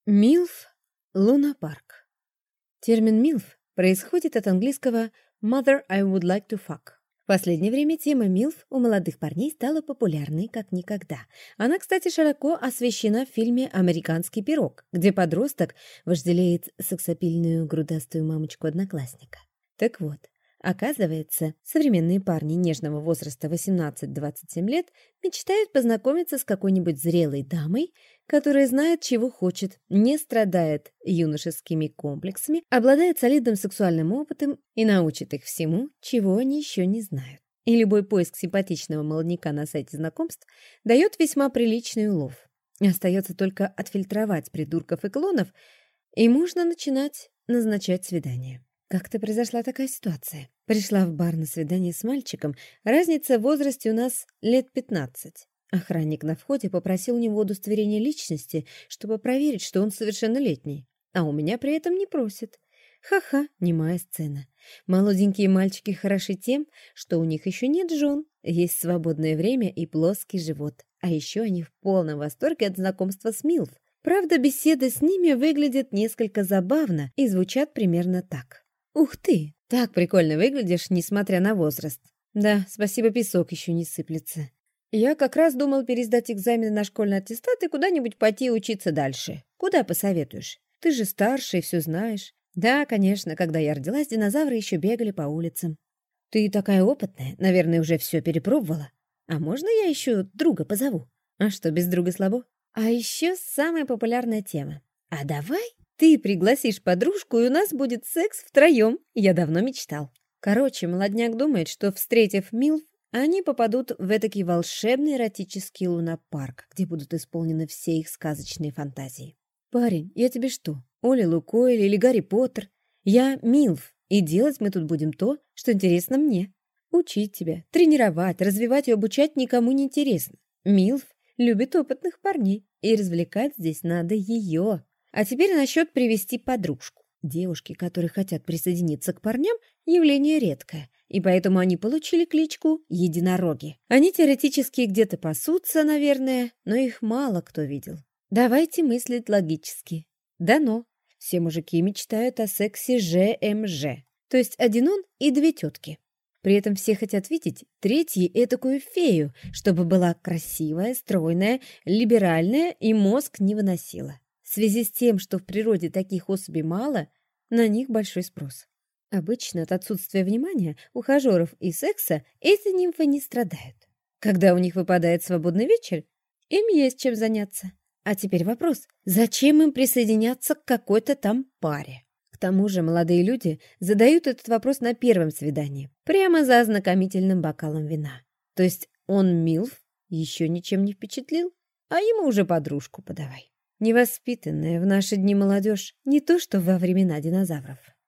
Милф, лунопарк. Термин «милф» происходит от английского «mother I would like to fuck». В последнее время тема милф у молодых парней стала популярной как никогда. Она, кстати, широко освещена в фильме «Американский пирог», где подросток вожделеет сексапильную грудастую мамочку-одноклассника. Так вот, оказывается, современные парни нежного возраста 18-27 лет мечтают познакомиться с какой-нибудь зрелой дамой, которая знает, чего хочет, не страдает юношескими комплексами, обладает солидным сексуальным опытом и научит их всему, чего они еще не знают. И любой поиск симпатичного молодняка на сайте знакомств дает весьма приличный улов. Остается только отфильтровать придурков и клонов, и можно начинать назначать свидания. Как-то произошла такая ситуация. Пришла в бар на свидание с мальчиком, разница в возрасте у нас лет 15. Охранник на входе попросил у него удостоверение личности, чтобы проверить, что он совершеннолетний. А у меня при этом не просит. Ха-ха, немая сцена. Молоденькие мальчики хороши тем, что у них еще нет жен, есть свободное время и плоский живот. А еще они в полном восторге от знакомства с милф. Правда, беседы с ними выглядят несколько забавно и звучат примерно так. «Ух ты, так прикольно выглядишь, несмотря на возраст. Да, спасибо, песок еще не сыплется. Я как раз думал пересдать экзамены на школьный аттестат и куда-нибудь пойти учиться дальше. Куда посоветуешь? Ты же старше и все знаешь». Да, конечно, когда я родилась, динозавры еще бегали по улицам. Ты такая опытная, наверное, уже все перепробовала. А можно я еще друга позову? А что, без друга слабо? А еще самая популярная тема. А давай ты пригласишь подружку, и у нас будет секс втроем. Я давно мечтал. Короче, молодняк думает, что, встретив милф, они попадут в этакий волшебный эротический лунопарк, где будут исполнены все их сказочные фантазии. Парень, я тебе что, Оля Лукойль или Гарри Поттер? Я милф, и делать мы тут будем то, что интересно мне. Учить тебя, тренировать, развивать и обучать никому не интересно. Милф любит опытных парней, и развлекать здесь надо ее. А теперь насчет привести подружку. Девушки, которые хотят присоединиться к парням, явление редкое, и поэтому они получили кличку «единороги». Они теоретически где-то пасутся, наверное, но их мало кто видел. Давайте мыслить логически. Дано. Все мужики мечтают о сексе ЖМЖ, то есть один он и две тетки. При этом все хотят видеть третью этакую фею, чтобы была красивая, стройная, либеральная и мозг не выносила. В связи с тем, что в природе таких особей мало, на них большой спрос. Обычно от отсутствия внимания, ухажеров и секса эти нимфы не страдают. Когда у них выпадает свободный вечер, им есть чем заняться. А теперь вопрос, зачем им присоединяться к какой-то там паре? К тому же молодые люди задают этот вопрос на первом свидании, прямо за ознакомительным бокалом вина. То есть он милф, еще ничем не впечатлил, а ему уже подружку подавай. Невоспитанная в наши дни молодежь не то, что во времена динозавров.